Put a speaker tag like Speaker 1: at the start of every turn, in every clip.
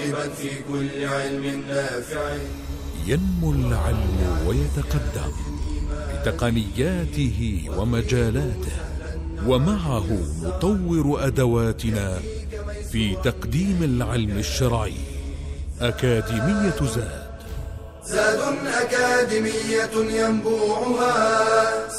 Speaker 1: راغبا في كل علم نافع.
Speaker 2: ينمو العلم ويتقدم بتقنياته ومجالاته، ومعه نطور أدواتنا في تقديم العلم الشرعي. أكاديمية
Speaker 1: زاد أكاديمية ينبوعها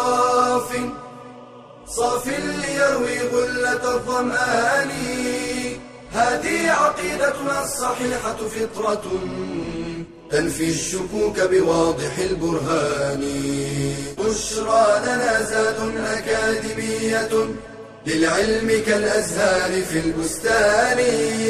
Speaker 1: صاف ليروي غلة الظمآن. هذه عقيدتنا الصحيحة فطرة تنفي الشكوك بواضح البرهان. بشرى لنا زاد أكاديمية للعلم كالأزهار في البستان.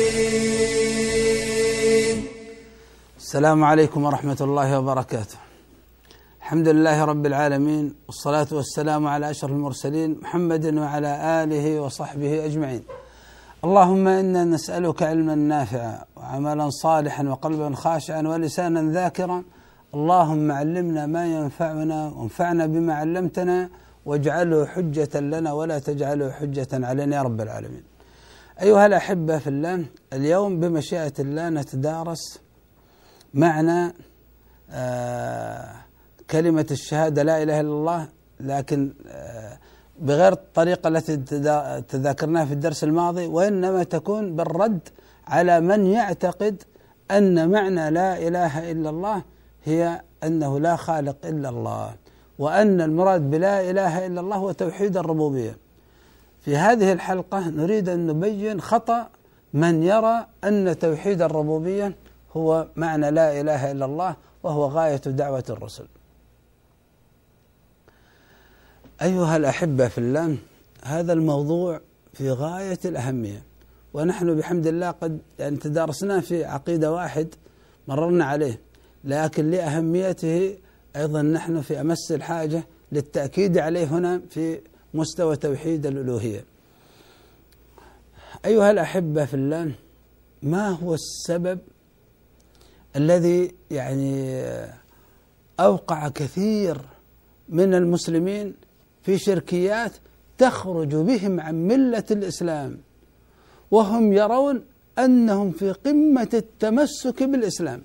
Speaker 3: السلام عليكم ورحمة الله وبركاته. الحمد لله رب العالمين، والصلاة والسلام على أشرف المرسلين محمد وعلى آله وصحبه أجمعين. اللهم إنا نسألك علما نافعا وعملا صالحا وقلبا خاشعا ولسانا ذاكرا. اللهم علمنا ما ينفعنا وانفعنا بما علمتنا، واجعله حجة لنا ولا تجعله حجة علينا يا رب العالمين. أيها الأحبة في الله، اليوم بمشيئة الله نتدارس معنى كلمة الشهادة لا إله إلا الله، لكن بغير الطريقة التي تذاكرناها في الدرس الماضي، وإنما تكون بالرد على من يعتقد أن معنى لا إله إلا الله هي أنه لا خالق إلا الله، وأن المراد بلا إله إلا الله هو توحيد الربوبية. في هذه الحلقة نريد أن نبين خطأ من يرى أن توحيد الربوبية هو معنى لا إله إلا الله، وهو غاية دعوة الرسل. أيها الأحبة في الله، هذا الموضوع في غاية الأهمية، ونحن بحمد الله قد تدارسناه في عقيدة واحد مررنا عليه، لكن لأهميته أيضا نحن في أمس الحاجة للتأكيد عليه هنا في مستوى توحيد الألوهية. أيها الأحبة في الله، ما هو السبب الذي أوقع كثير من المسلمين في شركيات تخرج بهم عن ملة الإسلام، وهم يرون أنهم في قمة التمسك بالإسلام؟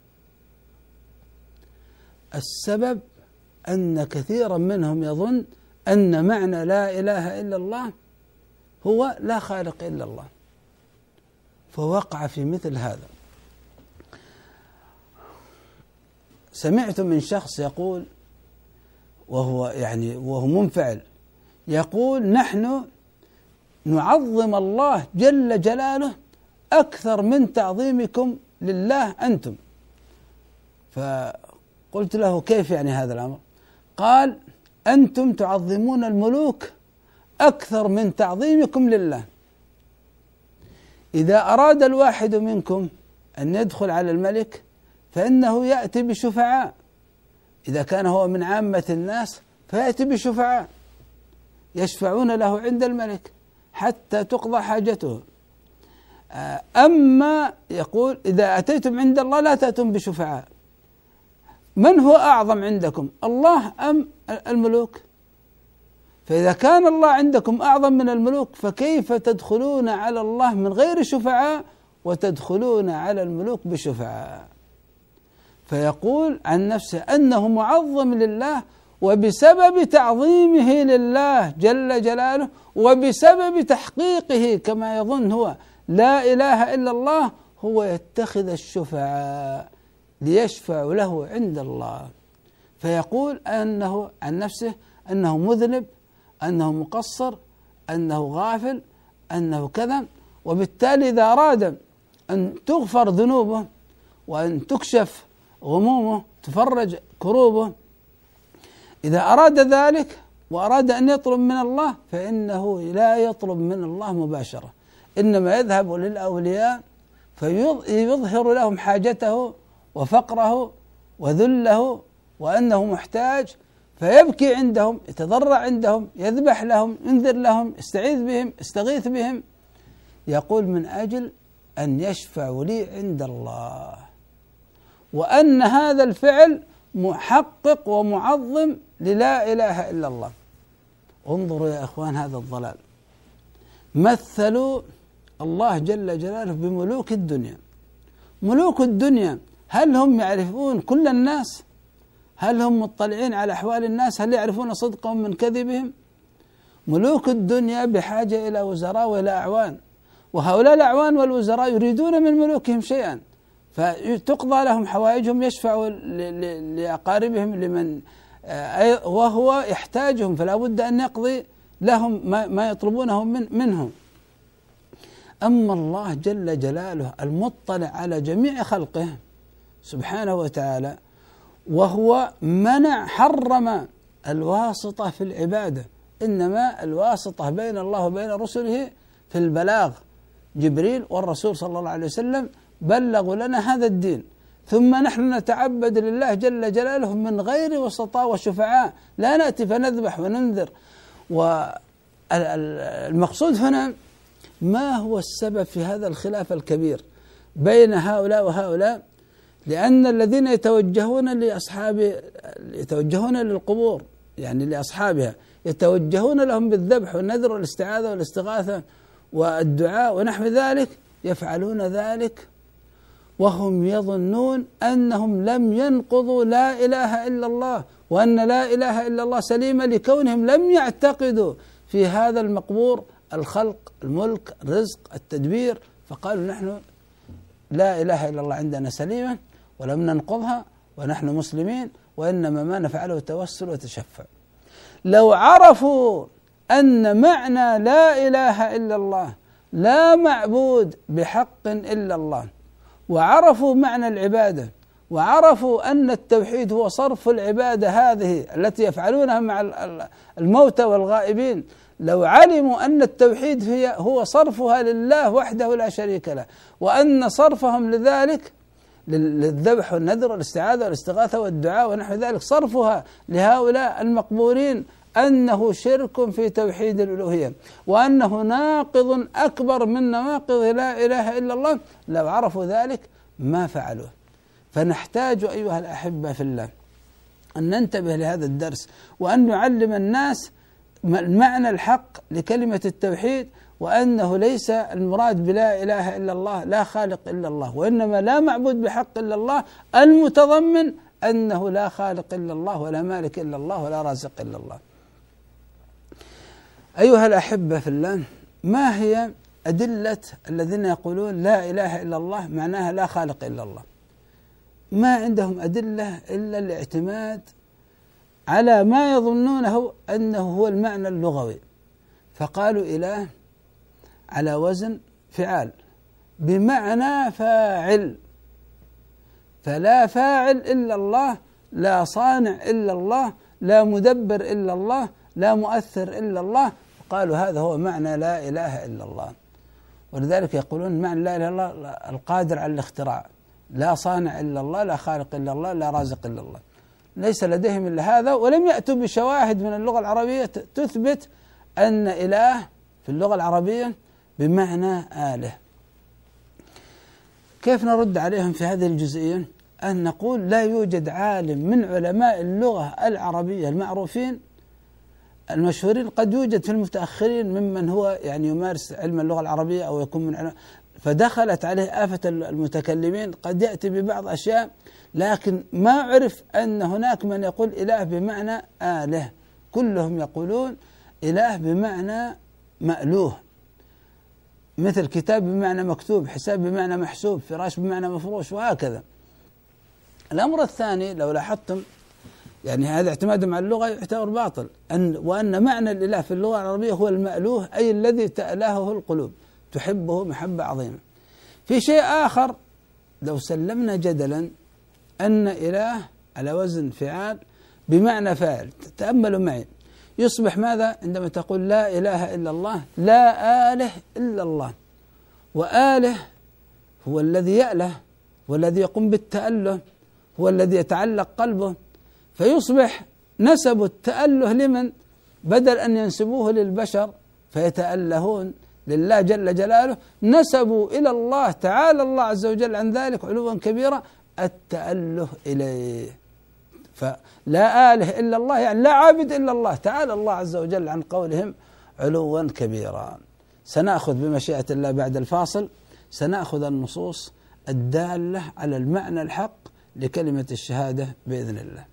Speaker 3: السبب أن كثيرا منهم يظن أن معنى لا إله إلا الله هو لا خالق إلا الله، فوقع في مثل هذا. سمعت من شخص يقول، وهو منفعل، يقول: نحن نعظم الله جل جلاله أكثر من تعظيمكم لله أنتم. فقلت له: كيف هذا الأمر؟ قال: أنتم تعظمون الملوك أكثر من تعظيمكم لله. إذا أراد الواحد منكم أن يدخل على الملك فإنه يأتي بشفعاء، إذا كان هو من عامة الناس فيأتي بشفعاء يشفعون له عند الملك حتى تقضى حاجته. أما يقول: إذا أتيتم عند الله لا تأتون بشفعاء. من هو أعظم عندكم، الله أم الملوك؟ فإذا كان الله عندكم أعظم من الملوك، فكيف تدخلون على الله من غير شفعاء وتدخلون على الملوك بشفعاء؟ فيقول عن نفسه أنه معظم لله، وبسبب تعظيمه لله جل جلاله وبسبب تحقيقه كما يظن هو لا إله إلا الله، هو يتخذ الشفعاء ليشفع له عند الله. فيقول أنه عن نفسه أنه مذنب، أنه مقصر، أنه غافل، أنه كذا. وبالتالي إذا أراد أن تغفر ذنوبه وأن تكشف غمومه تفرج كروبه، إذا أراد ذلك وأراد أن يطلب من الله فإنه لا يطلب من الله مباشرة، إنما يذهب للأولياء فيظهر لهم حاجته وفقره وذله وأنه محتاج، فيبكي عندهم، يتضرع عندهم، يذبح لهم، ينذر لهم، يستعيذ بهم، يستغيث بهم، يقول من أجل أن يشفعوا لي عند الله، وأن هذا الفعل محقق ومعظم للا إله إلا الله. انظروا يا إخوان هذا الضلال. مثلوا الله جل جلاله بملوك الدنيا ملوك الدنيا هل هم يعرفون كل الناس؟ هل هم مطلعين على أحوال الناس؟ هل يعرفون صدقهم من كذبهم؟ ملوك الدنيا بحاجة إلى وزراء وإلى أعوان، وهؤلاء الأعوان والوزراء يريدون من ملوكهم شيئا فتقضى لهم حوائجهم، يشفعوا لأقاربهم لمن وهو يحتاجهم، فلا بد أن يقضي لهم ما يطلبونه منهم. أما الله جل جلاله المطلع على جميع خلقه سبحانه وتعالى، وهو حرم الواسطة في العبادة، إنما الواسطة بين الله وبين رسله في البلاغ، جبريل والرسول صلى الله عليه وسلم بلغوا لنا هذا الدين، ثم نحن نتعبد لله جل جلاله من غير وسطاء وشفعاء، لا نأتي فنذبح وننذر. والمقصود هنا ما هو السبب في هذا الخلاف الكبير بين هؤلاء وهؤلاء؟ لأن الذين يتوجهون للقبور يعني لأصحابها، يتوجهون لهم بالذبح والنذر والاستعاذة والاستغاثة والدعاء ونحو ذلك، يفعلون ذلك وهم يظنون أنهم لم ينقضوا لا إله إلا الله، وأن لا إله إلا الله سليمة، لكونهم لم يعتقدوا في هذا المقبور الخلق، الملك، الرزق، التدبير، فقالوا نحن لا إله إلا الله عندنا سليمة ولم ننقضها ونحن مسلمين، وإنما ما نفعله التوسل وتشفع. لو عرفوا أن معنى لا إله إلا الله لا معبود بحق إلا الله، وعرفوا معنى العبادة، وعرفوا أن التوحيد هو صرف العبادة هذه التي يفعلونها مع الموتى والغائبين، لو علموا أن التوحيد هو صرفها لله وحده لا شريك له، وأن صرفهم لذلك للذبح والنذر والاستعاذة والاستغاثة والدعاء ونحو ذلك، صرفها لهؤلاء المقبورين أنه شرك في توحيد الألوهية، وأنه ناقض أكبر من نواقض لا إله إلا الله، لو عرفوا ذلك ما فعلوه. فنحتاج أيها الأحبة في الله أن ننتبه لهذا الدرس، وأن نعلم الناس المعنى الحق لكلمة التوحيد، وأنه ليس المراد بلا إله إلا الله لا خالق إلا الله، وإنما لا معبود بحق إلا الله، المتضمن أنه لا خالق إلا الله ولا مالك إلا الله ولا رازق إلا الله. أيها الأحبة في الله، ما هي أدلة الذين يقولون لا إله إلا الله معناها لا خالق إلا الله؟ ما عندهم أدلة إلا الاعتماد على ما يظنونه أنه هو المعنى اللغوي، فقالوا إله على وزن فعال بمعنى فاعل، فلا فاعل إلا الله، لا صانع إلا الله، لا مدبر إلا الله، لا مؤثر إلا الله، قالوا هذا هو معنى لا إله إلا الله. ولذلك يقولون معنى لا إله إلا الله القادر على الاختراع، لا صانع إلا الله، لا خالق إلا الله، لا رازق إلا الله، ليس لديهم إلا هذا، ولم يأتوا بشواهد من اللغة العربية تثبت أن إله في اللغة العربية بمعنى آله. كيف نرد عليهم في هذه الجزئية؟ أن نقول لا يوجد عالم من علماء اللغة العربية المعروفين المشهورين، قد يوجد في المتأخرين ممن هو يعني يمارس علم اللغة العربية أو يكون من علماء، فدخلت عليه آفة المتكلمين، قد يأتي ببعض أشياء، لكن ما عرف أن هناك من يقول إله بمعنى آله، كلهم يقولون إله بمعنى مألوه، مثل كتاب بمعنى مكتوب، حساب بمعنى محسوب، فراش بمعنى مفروش، وهكذا. الأمر الثاني لو لاحظتم يعني هذا اعتمادهم على اللغة يعتبر باطل، وأن معنى الإله في اللغة العربية هو المألوه، أي الذي تألهه القلوب تحبه محبة عظيمة. في شيء آخر لو سلمنا جدلا أن إله على وزن فعال بمعنى فاعل، تأملوا معي، يصبح ماذا عندما تقول لا إله إلا الله؟ لا آله إلا الله، وآله هو الذي يأله والذي يقوم بالتأله، هو الذي يتعلق قلبه، فيصبح نسب التأله لمن؟ بدل أن ينسبوه للبشر فيتألهون لله جل جلاله، نسبوا إلى الله تعالى الله عز وجل عن ذلك علوا كبيرا التأله إليه. فلا آله إلا الله يعني لا عابد إلا الله، تعالى الله عز وجل عن قولهم علوا كبيرا. سنأخذ بمشيئة الله بعد الفاصل، سنأخذ النصوص الدالة على المعنى الحق لكلمة الشهادة بإذن الله.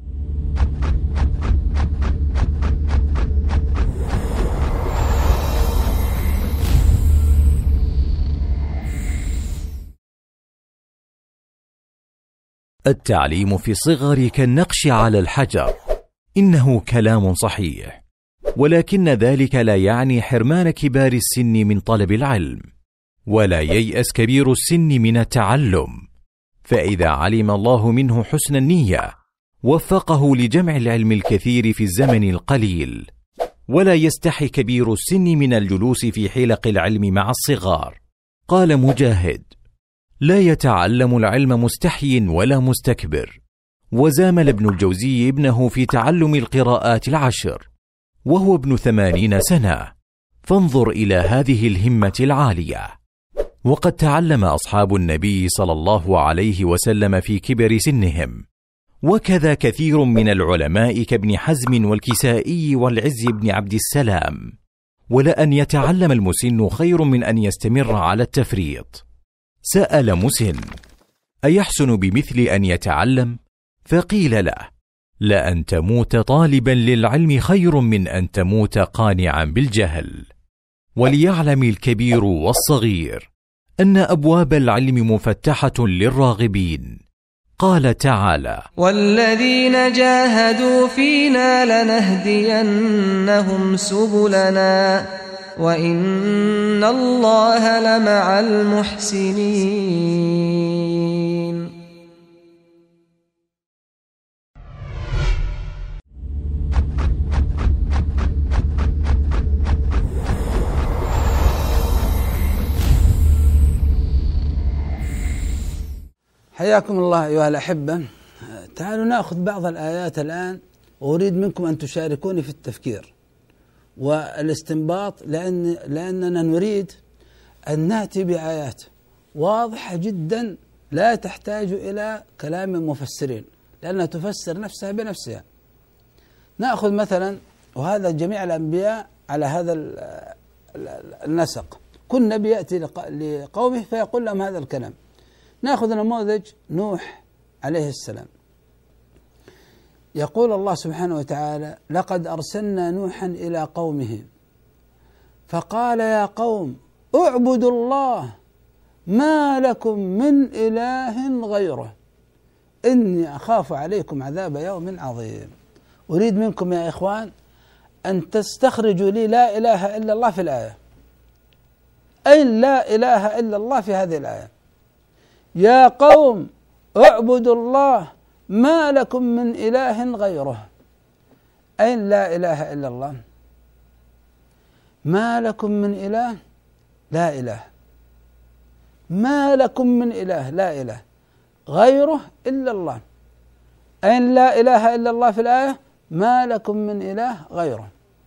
Speaker 4: التعليم في الصغر كالنقش على الحجر، إنه كلام صحيح، ولكن ذلك لا يعني حرمان كبار السن من طلب العلم، ولا ييأس كبير السن من التعلم، فإذا علم الله منه حسن النية وفقه لجمع العلم الكثير في الزمن القليل. ولا يستحي كبير السن من الجلوس في حلق العلم مع الصغار. قال مجاهد: لا يتعلم العلم مستحي ولا مستكبر. وزامل ابن الجوزي ابنه في تعلم القراءات 10 وهو ابن 80 سنة، فانظر إلى هذه الهمة العالية. وقد تعلم أصحاب النبي صلى الله عليه وسلم في كبر سنهم، وكذا كثير من العلماء كابن حزم والكسائي والعز بن عبد السلام. ولأن يتعلم المسن خير من أن يستمر على التفريط. سأل مسن: أيحسن بمثل أن يتعلم؟ فقيل له: لأن تموت طالبا للعلم خير من أن تموت قانعا بالجهل. وليعلم الكبير والصغير أن أبواب العلم مفتحة للراغبين. قال تعالى: والذين جاهدوا فينا لنهدينهم سبلنا وإن الله لمع المحسنين.
Speaker 3: حياكم الله أيها الأحبة. تعالوا نأخذ بعض الآيات الآن، وأريد منكم أن تشاركوني في التفكير والاستنباط، لأننا نريد أن نأتي بآيات واضحة جدا لا تحتاج إلى كلام مفسرين، لأنها تفسر نفسها بنفسها. نأخذ مثلا، وهذا جميع الأنبياء على هذا النسق، كل نبي يأتي لقومه فيقول لهم هذا الكلام. نأخذ نموذج نوح عليه السلام. يقول الله سبحانه وتعالى: لقد أرسلنا نوحا إلى قومه فقال يا قوم اعبدوا الله ما لكم من إله غيره إني أخاف عليكم عذاب يوم عظيم. أريد منكم يا إخوان أن تستخرجوا لي لا إله إلا الله في الآية. أين لا إله إلا الله في هذه الآية؟ يا قوم اعبدوا الله ما لكم من إله غيره. أين لا إله إلا الله؟ ما لكم من إله، لا إله. ما لكم من إله، لا إله غيره إلا الله. أين لا إله إلا الله في الآية؟ ما لكم من إله غيره.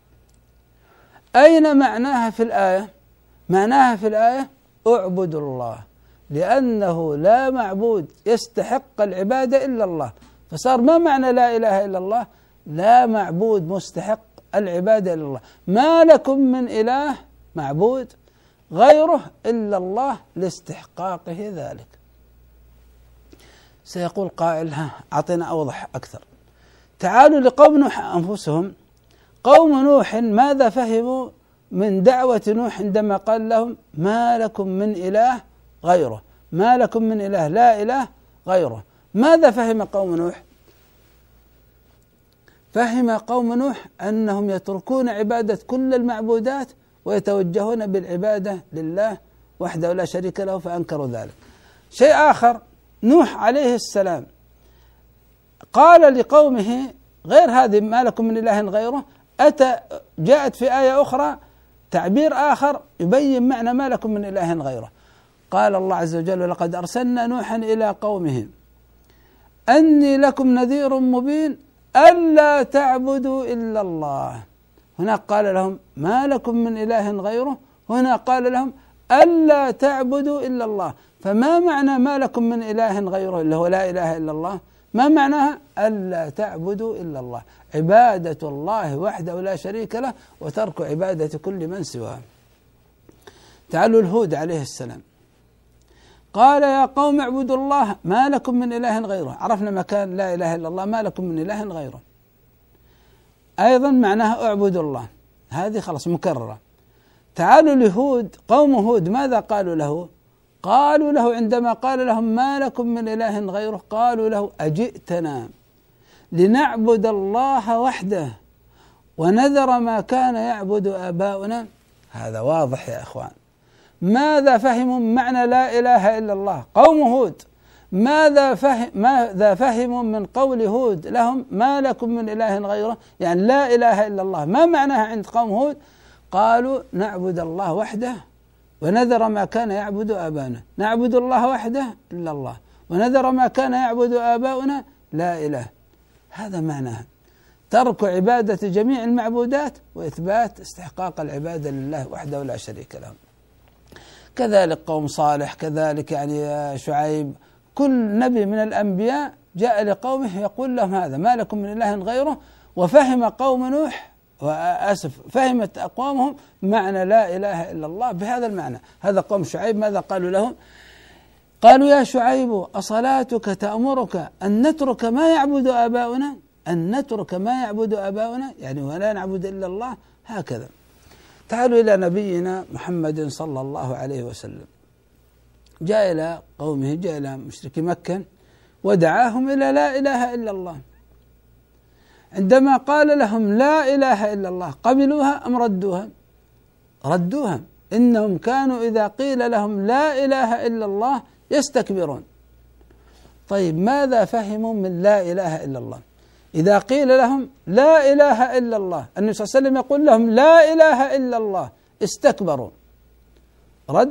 Speaker 3: أين معناها في الآية؟ معناها في الآية اعبدوا الله، لأنه لا معبود يستحق العبادة إلا الله. فصار ما معنى لا إله إلا الله؟ لا معبود مستحق العبادة إلا الله. ما لكم من إله معبود غيره إلا الله لاستحقاقه ذلك. سيقول قائل: أعطينا أوضح أكثر. تعالوا لقوم نوح أنفسهم. قوم نوح ماذا فهموا من دعوة نوح عندما قال لهم ما لكم من إله غيره؟ ما لكم من إله، لا إله غيره. ماذا فهم قوم نوح؟ فهم قوم نوح أنهم يتركون عبادة كل المعبودات ويتوجهون بالعبادة لله وحده لا شريك له، فأنكروا ذلك. شيء آخر، نوح عليه السلام قال لقومه غير هذه ما لكم من إله غيره، جاءت في آية أخرى تعبير آخر يبين معنى ما لكم من إله غيره. قال الله عز وجل: لقد أرسلنا نوحا إلى قومه أني لكم نذير مبين ألا تعبدوا إلا الله. هنا قال لهم ما لكم من إله غيره، هنا قال لهم ألا تعبدوا إلا الله. فما معنى ما لكم من إله غيره اللي هو لا إله إلا الله؟ ما معناها؟ ألا تعبدوا إلا الله، عبادة الله وحده لا شريك له وترك عبادة كل من سواه. تعالوا الهود عليه السلام. قال يا قوم اعبدوا الله ما لكم من إله غيره. عرفنا مكان لا إله إلا الله، ما لكم من إله غيره. أيضا معناها اعبدوا الله، هذه خلاص مكررة. تعالوا لهود، قوم هود ماذا قالوا له؟ قالوا له عندما قال لهم ما لكم من إله غيره، قالوا له أجئتنا لنعبد الله وحده ونذر ما كان يعبد آباؤنا. هذا واضح يا إخوان. ماذا فهموا معنى لا إله إلا الله؟ قوم هود ماذا فهموا من قول هود لهم ما لكم من إله غيره؟ يعني لا إله إلا الله، ما معناها عند قوم هود؟ قالوا نعبد الله وحده ونذر ما كان يعبد آباؤنا. نعبد الله وحده إلا الله، ونذر ما كان يعبد آباؤنا لا إله. هذا معناها ترك عبادة جميع المعبودات وإثبات استحقاق العبادة لله وحده لا شريك له. كذلك قوم صالح، كذلك يعني شعيب، كل نبي من الأنبياء جاء لقومه يقول لهم هذا ما لكم من إله غيره. وفهم قوم نوح فهمت أقوامهم معنى لا إله إلا الله بهذا المعنى. هذا قوم شعيب ماذا قالوا لهم؟ قالوا يا شعيب أصلاتك تأمرك أن نترك ما يعبد آباؤنا؟ أن نترك ما يعبد آباؤنا يعني ولا نعبد إلا الله. هكذا. تعالوا إلى نبينا محمد صلى الله عليه وسلم، جاء إلى قومه، جاء إلى مشركي مكة ودعاهم إلى لا إله إلا الله. عندما قال لهم لا إله إلا الله قبلوها أم ردوها؟ ردوها. إنهم كانوا إذا قيل لهم لا إله إلا الله يستكبرون. طيب ماذا فهموا من لا إله إلا الله؟ إذا قيل لهم لا إله إلا الله، النبي صلى الله عليه وسلم يقول لهم لا إله إلا الله، استكبروا. رد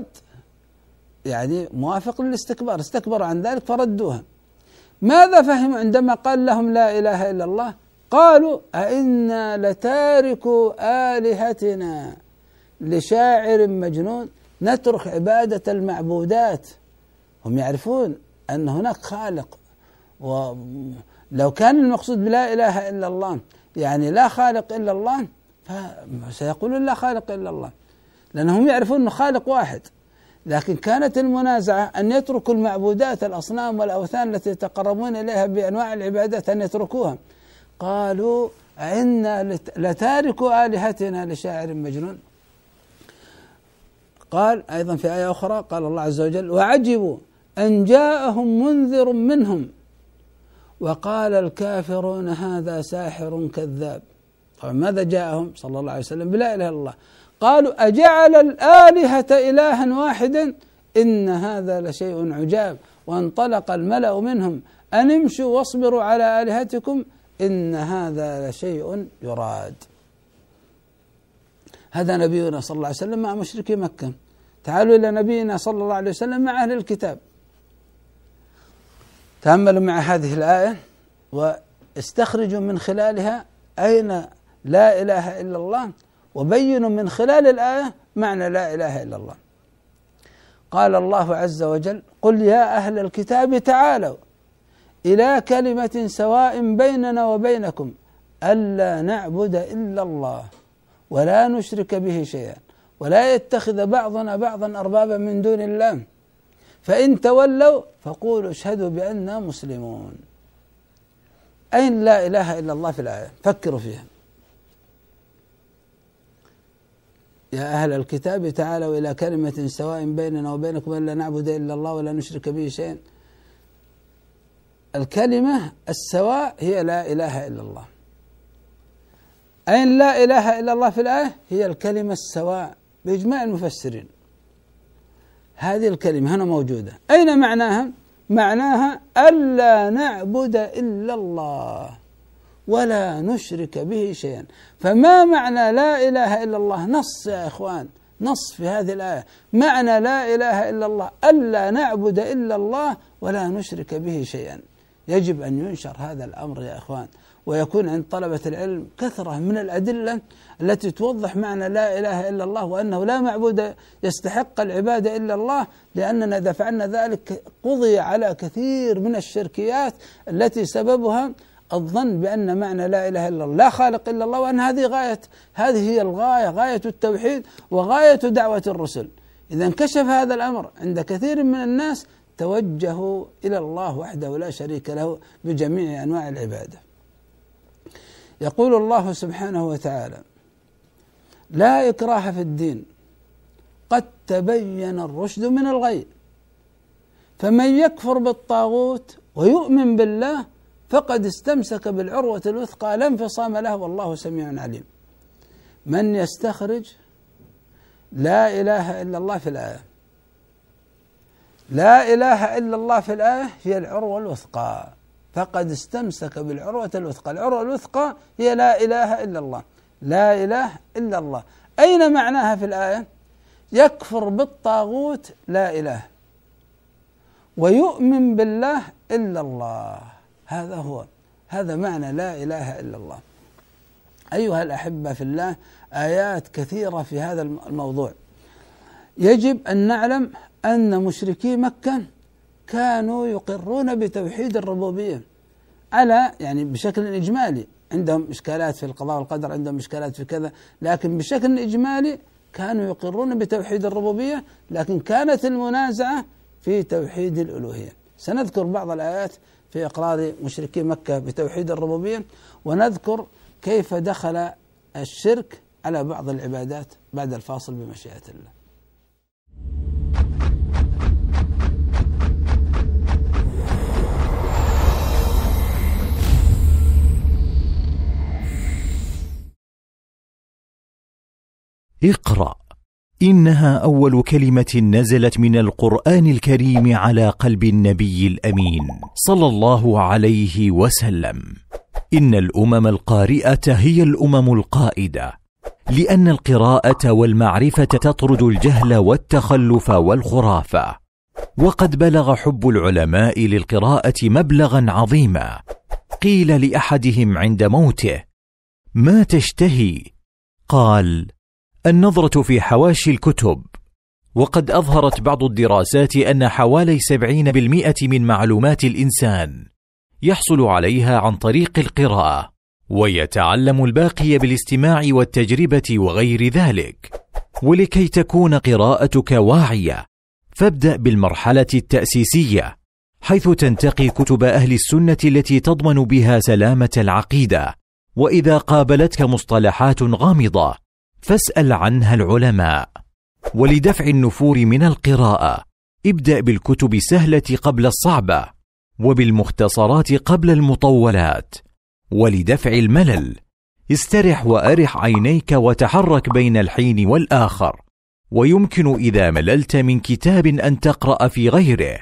Speaker 3: يعني موافق للاستكبار، استكبروا عن ذلك فردوها. ماذا فهموا عندما قال لهم لا إله إلا الله؟ قالوا أئنا لتاركوا آلهتنا لشاعر مجنون. نترك عبادة المعبودات. هم يعرفون أن هناك خالق، ولو كان المقصود بلا إله إلا الله يعني لا خالق إلا الله فسيقولون لا خالق إلا الله، لأنهم يعرفون أنه خالق واحد. لكن كانت المنازعة أن يتركوا المعبودات، الأصنام والأوثان التي يتقربون إليها بأنواع العبادات أن يتركوها. قالوا أئنا لتاركوا آلهتنا لشاعر مجنون. قال أيضا في آية أخرى قال الله عز وجل وعجبوا أن جاءهم منذر منهم وقال الكافرون هذا ساحر كذاب. طبعا ماذا جاءهم صلى الله عليه وسلم بلا إله إلا الله؟ قالوا أجعل الآلهة إلها واحدا إن هذا لشيء عجاب. وانطلق الملأ منهم أن امشوا واصبروا على آلهتكم إن هذا لشيء يراد. هذا نبينا صلى الله عليه وسلم مع مشركي مكة. تعالوا إلى نبينا صلى الله عليه وسلم مع أهل الكتاب. تأملوا مع هذه الآية واستخرجوا من خلالها أين لا إله إلا الله، وبينوا من خلال الآية معنى لا إله إلا الله. قال الله عز وجل قل يا أهل الكتاب تعالوا إلى كلمة سواء بيننا وبينكم ألا نعبد إلا الله ولا نشرك به شيئا ولا يتخذ بعضنا بعضا أربابا من دون الله فإن تولوا فقولوا اشهدوا بأننا مسلمون. أين لا إله إلا الله في الآية؟ فكروا فيها. يا أهل الكتاب تعالوا إلى كلمة سواء بيننا وبينكم ألا نعبد إلا الله ولا نشرك به شيئا. الكلمة السواء هي لا إله إلا الله. أين لا إله إلا الله في الآية؟ هي الكلمة السواء بإجماع المفسرين. هذه الكلمة هنا موجودة. أين معناها؟ معناها ألا نعبد إلا الله ولا نشرك به شيئا. فما معنى لا إله إلا الله؟ نص يا إخوان، نص في هذه الآية. معنى لا إله إلا الله ألا نعبد إلا الله ولا نشرك به شيئا. يجب أن ينشر هذا الأمر يا إخوان، ويكون عند طلبة العلم كثرة من الأدلة التي توضح معنى لا إله إلا الله وأنه لا معبود يستحق العبادة إلا الله، لأننا إذا فعلنا ذلك قضي على كثير من الشركيات التي سببها الظن بأن معنى لا إله إلا الله لا خالق إلا الله، وأن هذه هي الغاية، غاية التوحيد وغاية دعوة الرسل. إذا انكشف هذا الأمر عند كثير من الناس توجهوا إلى الله وحده لا شريك له بجميع أنواع العبادة. يقول الله سبحانه وتعالى: لا إكراه في الدين قد تبين الرشد من الغي، فمن يكفر بالطاغوت ويؤمن بالله فقد استمسك بالعروة الوثقى لا انفصام له والله سميع عليم. من يستخرج لا إله إلا الله في الآية؟ لا إله إلا الله في الآية هي العروة الوثقى، فقد استمسك بالعروة الوثقى. العروة الوثقى هي لا إله إلا الله، لا إله إلا الله. أين معناها في الآية؟ يكفر بالطاغوت لا إله، ويؤمن بالله إلا الله. هذا معنى لا إله إلا الله. أيها الأحبة في الله، آيات كثيرة في هذا الموضوع. يجب أن نعلم أن مشركي مكة كانوا يقرون بتوحيد الربوبية يعني بشكل إجمالي. عندهم إشكالات في القضاء والقدر، عندهم إشكالات في كذا، لكن بشكل إجمالي كانوا يقرون بتوحيد الربوبية، لكن كانت المنازعة في توحيد الألوهية. سنذكر بعض الآيات في إقرار مشركي مكة بتوحيد الربوبية، ونذكر كيف دخل الشرك على بعض العبادات بعد الفاصل بمشيئة الله.
Speaker 4: اقرأ، إنها أول كلمة نزلت من القرآن الكريم على قلب النبي الأمين صلى الله عليه وسلم. إن الأمم القارئة هي الأمم القائدة، لأن القراءة والمعرفة تطرد الجهل والتخلف والخرافة. وقد بلغ حب العلماء للقراءة مبلغا عظيما. قيل لأحدهم عند موته: ما تشتهي؟ قال: النظرة في حواشي الكتب. وقد أظهرت بعض الدراسات أن حوالي 70% من معلومات الإنسان يحصل عليها عن طريق القراءة، ويتعلم الباقي بالاستماع والتجربة وغير ذلك. ولكي تكون قراءتك واعية، فابدأ بالمرحلة التأسيسية، حيث تنتقي كتب أهل السنة التي تضمن بها سلامة العقيدة. وإذا قابلتك مصطلحات غامضة فاسأل عنها العلماء. ولدفع النفور من القراءة، ابدأ بالكتب السهلة قبل الصعبة، وبالمختصرات قبل المطولات. ولدفع الملل، استرح وأرح عينيك وتحرك بين الحين والآخر. ويمكن إذا مللت من كتاب أن تقرأ في غيره.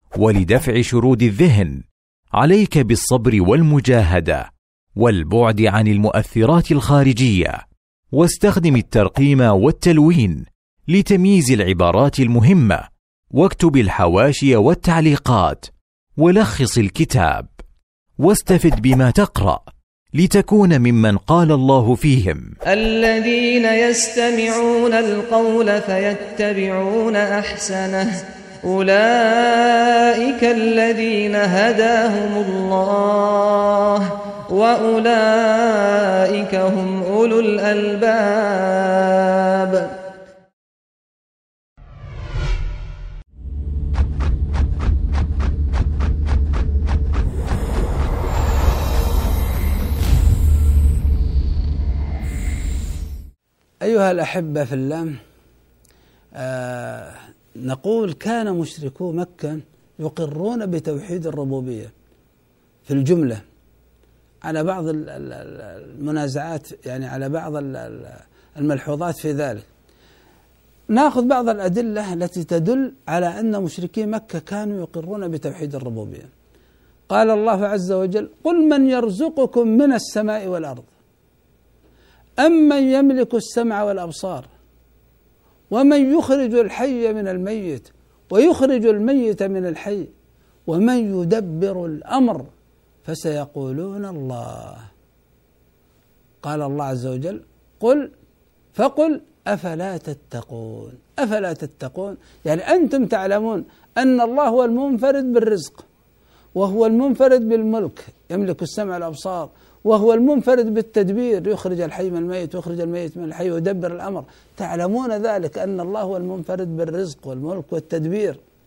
Speaker 4: ولدفع شرود الذهن، عليك بالصبر والمجاهدة والبعد عن المؤثرات الخارجية. واستخدم الترقيم والتلوين لتمييز العبارات المهمة، واكتب الحواشي والتعليقات، ولخص الكتاب. واستفد بما تقرأ لتكون ممن قال الله فيهم:
Speaker 5: الذين يستمعون القول فيتبعون أحسنه أولئك الذين هداهم الله وأولئك هم أولو الألباب.
Speaker 3: أيها الأحبة في الله، نقول كان مشركو مكة يقرون بتوحيد الربوبية في الجملة، على بعض المنازعات، يعني على بعض الملحوظات في ذلك. نأخذ بعض الأدلة التي تدل على أن مشركي مكة كانوا يقرون بتوحيد الربوبية. قال الله عز وجل: قل من يرزقكم من السماء والأرض أمن يملك السمع والأبصار ومن يخرج الحي من الميت ويخرج الميت من الحي ومن يدبر الأمر فسيقولون الله. قال الله عز وجل: فقل أفلا تتقون. أفلا تتقون يعني أنتم تعلمون أن الله هو المنفرد بالرزق، وهو المنفرد بالملك، يملك السمع والأبصار، وهو المنفرد بالتدبير، يخرج الحي من الميت ويخرج الميت من الحي ويدبر الأمر. تعلمون ذلك أن الله هو المنفرد بالرزق والملك والتدبير.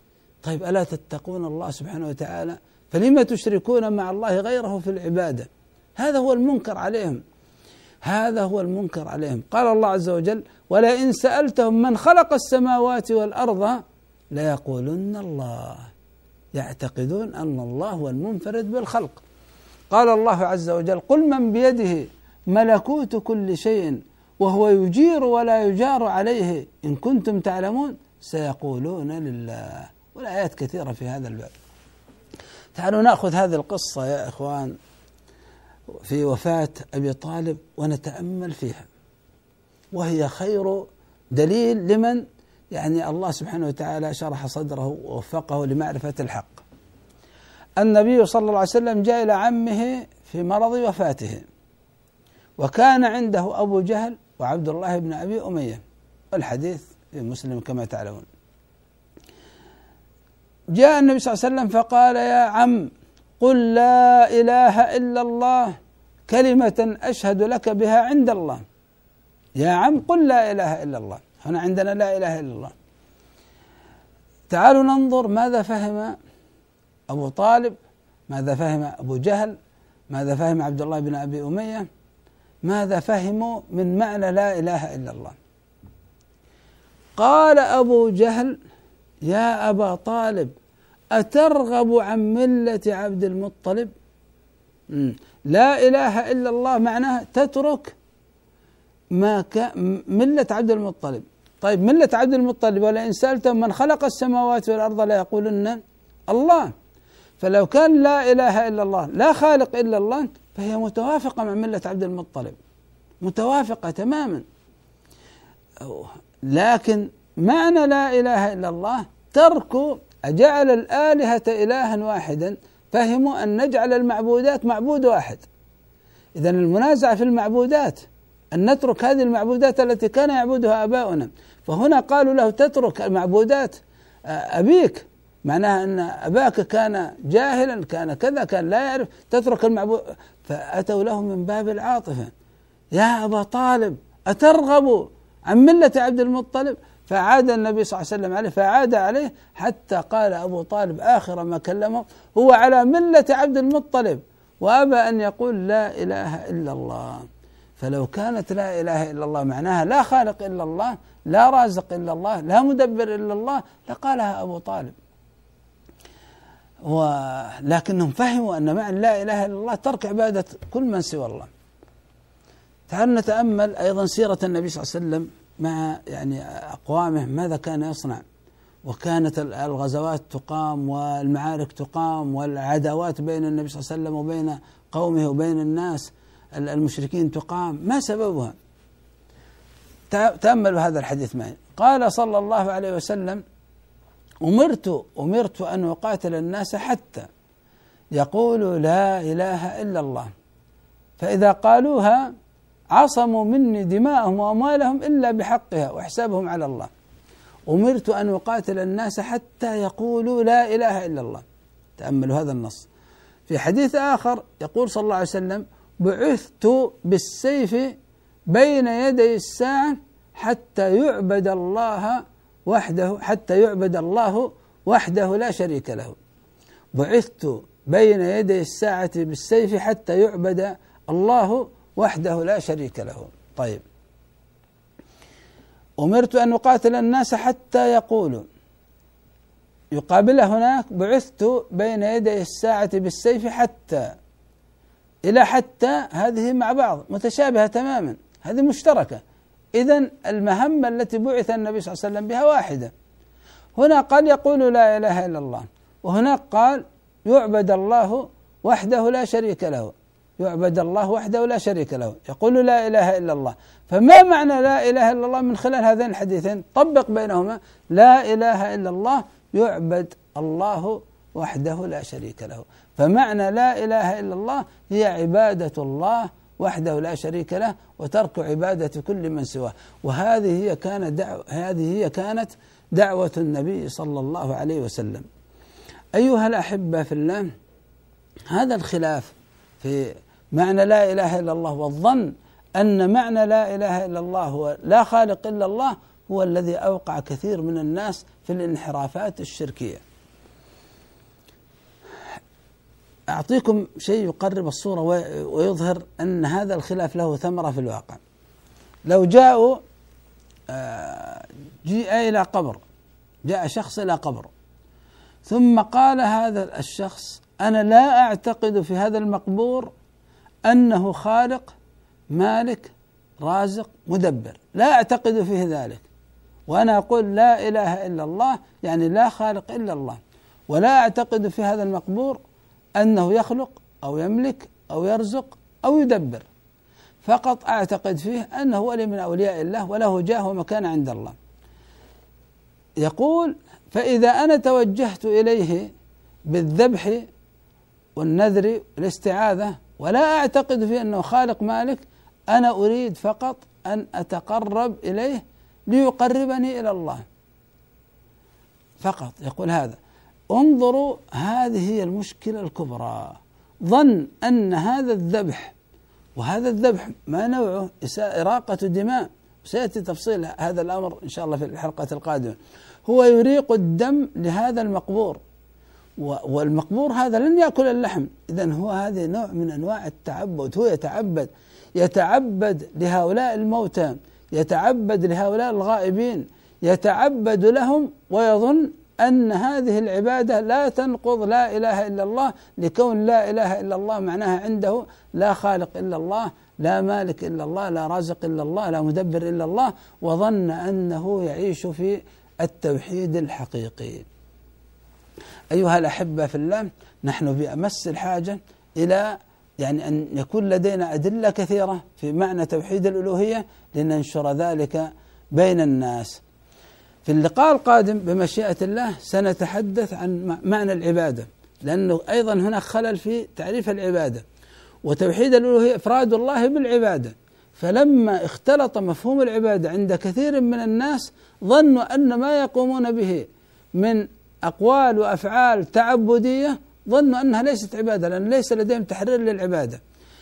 Speaker 3: طيب ألا تتقون الله سبحانه وتعالى؟ فلما تشركون مع الله غيره في العبادة؟ هذا هو المنكر عليهم، هذا هو المنكر عليهم. قال الله عز وجل: ولئن سألتهم من خلق السماوات والأرض ليقولن الله، يعتقدون أن الله هو المنفرد بالخلق. قال الله عز وجل: قل من بيده ملكوت كل شيء وهو يجير ولا يجار عليه إن كنتم تعلمون سيقولون لله. والآيات كثيرة في هذا الباب. تعالوا نأخذ هذه القصة يا إخوان في وفاة أبي طالب ونتأمل فيها، وهي خير دليل لمن يعني الله سبحانه وتعالى شرح صدره ووفقه لمعرفة الحق. النبي صلى الله عليه وسلم جاء إلى عمه في مرض وفاته، وكان عنده أبو جهل وعبد الله بن أبي أمية، والحديث في مسلم كما تعلمون. جاء النبي صلى الله عليه وسلم فقال: يا عم قل لا إله إلا الله كلمة أشهد لك بها عند الله. يا عم قل لا إله إلا الله. هنا عندنا لا إله إلا الله. تعالوا ننظر ماذا فهم أبو طالب، ماذا فهم أبو جهل، ماذا فهم عبد الله بن أبي أمية، ماذا فهموا من معنى لا إله إلا الله. قال أبو جهل: يا أبا طالب أترغب عن ملة عبد المطلب؟ لا إله إلا الله معناها تترك ملة عبد المطلب. طيب ملة عبد المطلب ولئن سألتهم من خلق السماوات والأرض لا يقولن الله. فلو كان لا إله إلا الله لا خالق إلا الله فهي متوافقة مع ملة عبد المطلب، متوافقة تماما. لكن معنى لا إله إلا الله ترك أجعل الآلهة إلها واحدا، فهموا أن نجعل المعبودات معبود واحد. إذن المنازعة في المعبودات أن نترك هذه المعبودات التي كان يعبدها آباؤنا. فهنا قالوا له تترك المعبودات أبيك، معناها أن أباك كان جاهلا، كان كذا، كان لا يعرف، تترك المعبود. فأتوا له من باب العاطفة: يا أبا طالب أترغب عن ملة عبد المطلب؟ فعاد النبي صلى الله عليه وسلم عليه، فعاد عليه حتى قال أبو طالب آخر ما كلمه: هو على ملة عبد المطلب وأبى أن يقول لا إله إلا الله. فلو كانت لا إله إلا الله معناها لا خالق إلا الله، لا رازق إلا الله، لا مدبر إلا الله، لقالها أبو طالب. ولكنهم فهموا أن معنى لا إله إلا الله ترك عبادة كل من سوى الله. تعالوا نتأمل أيضا سيرة النبي صلى الله عليه وسلم مع يعني أقوامه، ماذا كان يصنع. وكانت الغزوات تقام والمعارك تقام والعداوات بين النبي صلى الله عليه وسلم وبين قومه وبين الناس المشركين تقام، ما سببها؟ تأملوا هذا الحديث معي. قال صلى الله عليه وسلم: أمرت أن أقاتل الناس حتى يقولوا لا إله إلا الله، فإذا قالوها عصموا مني دماءهم وأموالهم إلا بحقها وحسابهم على الله. أمرت أن أقاتل الناس حتى يقولوا لا إله إلا الله. تأملوا هذا النص. في حديث آخر يقول صلى الله عليه وسلم: بعثت بالسيف بين يدي الساعة حتى يعبد الله وحده، حتى يعبد الله وحده لا شريك له. بعثت بين يدي الساعة بالسيف حتى يعبد الله وحده لا شريك له. طيب، أمرت أن أقاتل الناس حتى يقولوا، يقابل هناك بعثت بين يدي الساعة بالسيف حتى، إلى حتى هذه مع بعض متشابهة تماما، هذه مشتركة. إذن المهمة التي بعث النبي صلى الله عليه وسلم بها واحدة. هنا قال يقول لا إله إلا الله، وهناك قال يعبد الله وحده لا شريك له، يعبد الله وحده لا شريك له، يقول لا إله إلا الله. فما معنى لا إله إلا الله من خلال هذين الحديثين؟ طبق بينهما: لا إله إلا الله يعبد الله وحده لا شريك له. فمعنى لا إله إلا الله هي عبادة الله وحده لا شريك له وترك عبادة كل من سواه. وهذه هي كانت دعوة النبي صلى الله عليه وسلم. أيها الأحبة في الله، هذا الخلاف في معنى لا إله إلا الله والظن أن معنى لا إله إلا الله هو لا خالق إلا الله هو الذي أوقع كثير من الناس في الانحرافات الشركية. أعطيكم شيء يقرب الصورة ويظهر أن هذا الخلاف له ثمرة في الواقع. لو جاء إلى قبر، جاء شخص إلى قبر ثم قال هذا الشخص: أنا لا أعتقد في هذا المقبور أنه خالق مالك رازق مدبر، لا أعتقد فيه ذلك، وأنا أقول لا إله إلا الله، يعني لا خالق إلا الله، ولا أعتقد في هذا المقبور أنه يخلق أو يملك أو يرزق أو يدبر، فقط أعتقد فيه أنه ولي من أولياء الله وله جاه ومكان عند الله. يقول: فإذا أنا توجهت إليه بالذبح والنذر والاستعاذة ولا أعتقد فيه أنه خالق مالك، أنا أريد فقط أن أتقرب إليه ليقربني إلى الله فقط. يقول هذا. انظروا، هذه هي المشكلة الكبرى. ظن أن هذا الذبح، وهذا الذبح ما نوعه؟ إراقة دماء، سيأتي تفصيل هذا الأمر إن شاء الله في الحلقة القادمة. هو يريق الدم لهذا المقبور، والمقبور هذا لن يأكل اللحم، إذن هو هذا نوع من أنواع التعبد. هو يتعبد لهؤلاء الموتى، يتعبد لهؤلاء الغائبين، يتعبد لهم، ويظن أن هذه العبادة لا تنقض لا إله إلا الله، لكون لا إله إلا الله معناها عنده لا خالق إلا الله، لا مالك إلا الله، لا رازق إلا الله، لا مدبر إلا الله، وظن أنه يعيش في التوحيد الحقيقي. أيها الأحبة في الله، نحن بأمس الحاجة إلى أن يكون لدينا أدلة كثيرة في معنى توحيد الألوهية لننشر ذلك بين الناس. في اللقاء القادم بمشيئة الله سنتحدث عن معنى العبادة، لأنه أيضا هناك خلل في تعريف العبادة، وتوحيد الألوهية إفراد الله بالعبادة. فلما اختلط مفهوم العبادة عند كثير من الناس ظنوا أن ما يقومون به من أقوال وأفعال تعبدية ظنوا أنها ليست عبادة، لأن ليس لديهم تحرير للعبادة.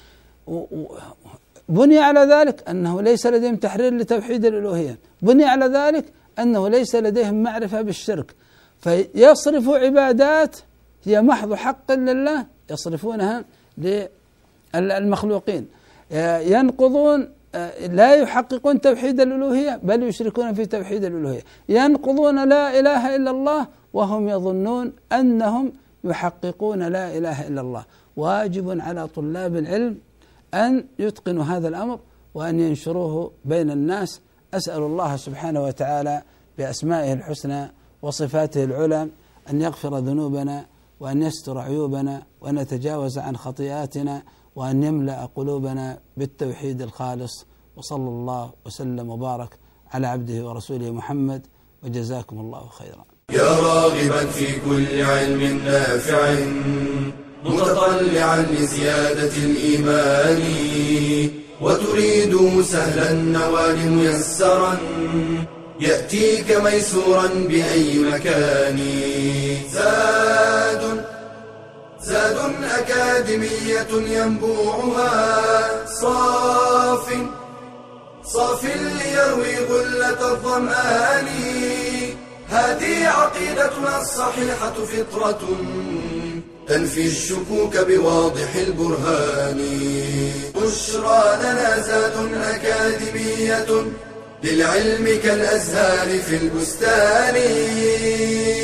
Speaker 3: بني على ذلك أنه ليس لديهم تحرير لتوحيد الألوهية، بني على ذلك أنه ليس لديهم معرفة بالشرك، فيصرفوا عبادات هي محض حق لله يصرفونها للمخلوقين، ينقضون، لا يحققون توحيد الألوهية بل يشركون في توحيد الألوهية، ينقضون لا إله إلا الله وهم يظنون أنهم يحققون لا إله إلا الله. واجب على طلاب العلم أن يتقنوا هذا الأمر وأن ينشروه بين الناس. أسأل الله سبحانه وتعالى بأسمائه الحسنى وصفاته العلى أن يغفر ذنوبنا وأن يستر عيوبنا وأن يتجاوز عن خطيئاتنا وأن يملأ قلوبنا بالتوحيد الخالص. وصلى الله وسلم وبارك على عبده ورسوله محمد، وجزاكم الله خيرا.
Speaker 1: يا راغبا في كل علم نافع متطلعا لزيادة الإيمان، وتريد سهلا النوال ميسرا يأتيك ميسورا بأي مكان. زاد أكاديمية ينبوعها صاف ليروي غلة الظمآن. هذه عقيدتنا الصحيحة فطرة تنفي الشكوك بواضح البرهان. بشرى لنا زاد أكاديمية للعلم كالأزهار في البستان.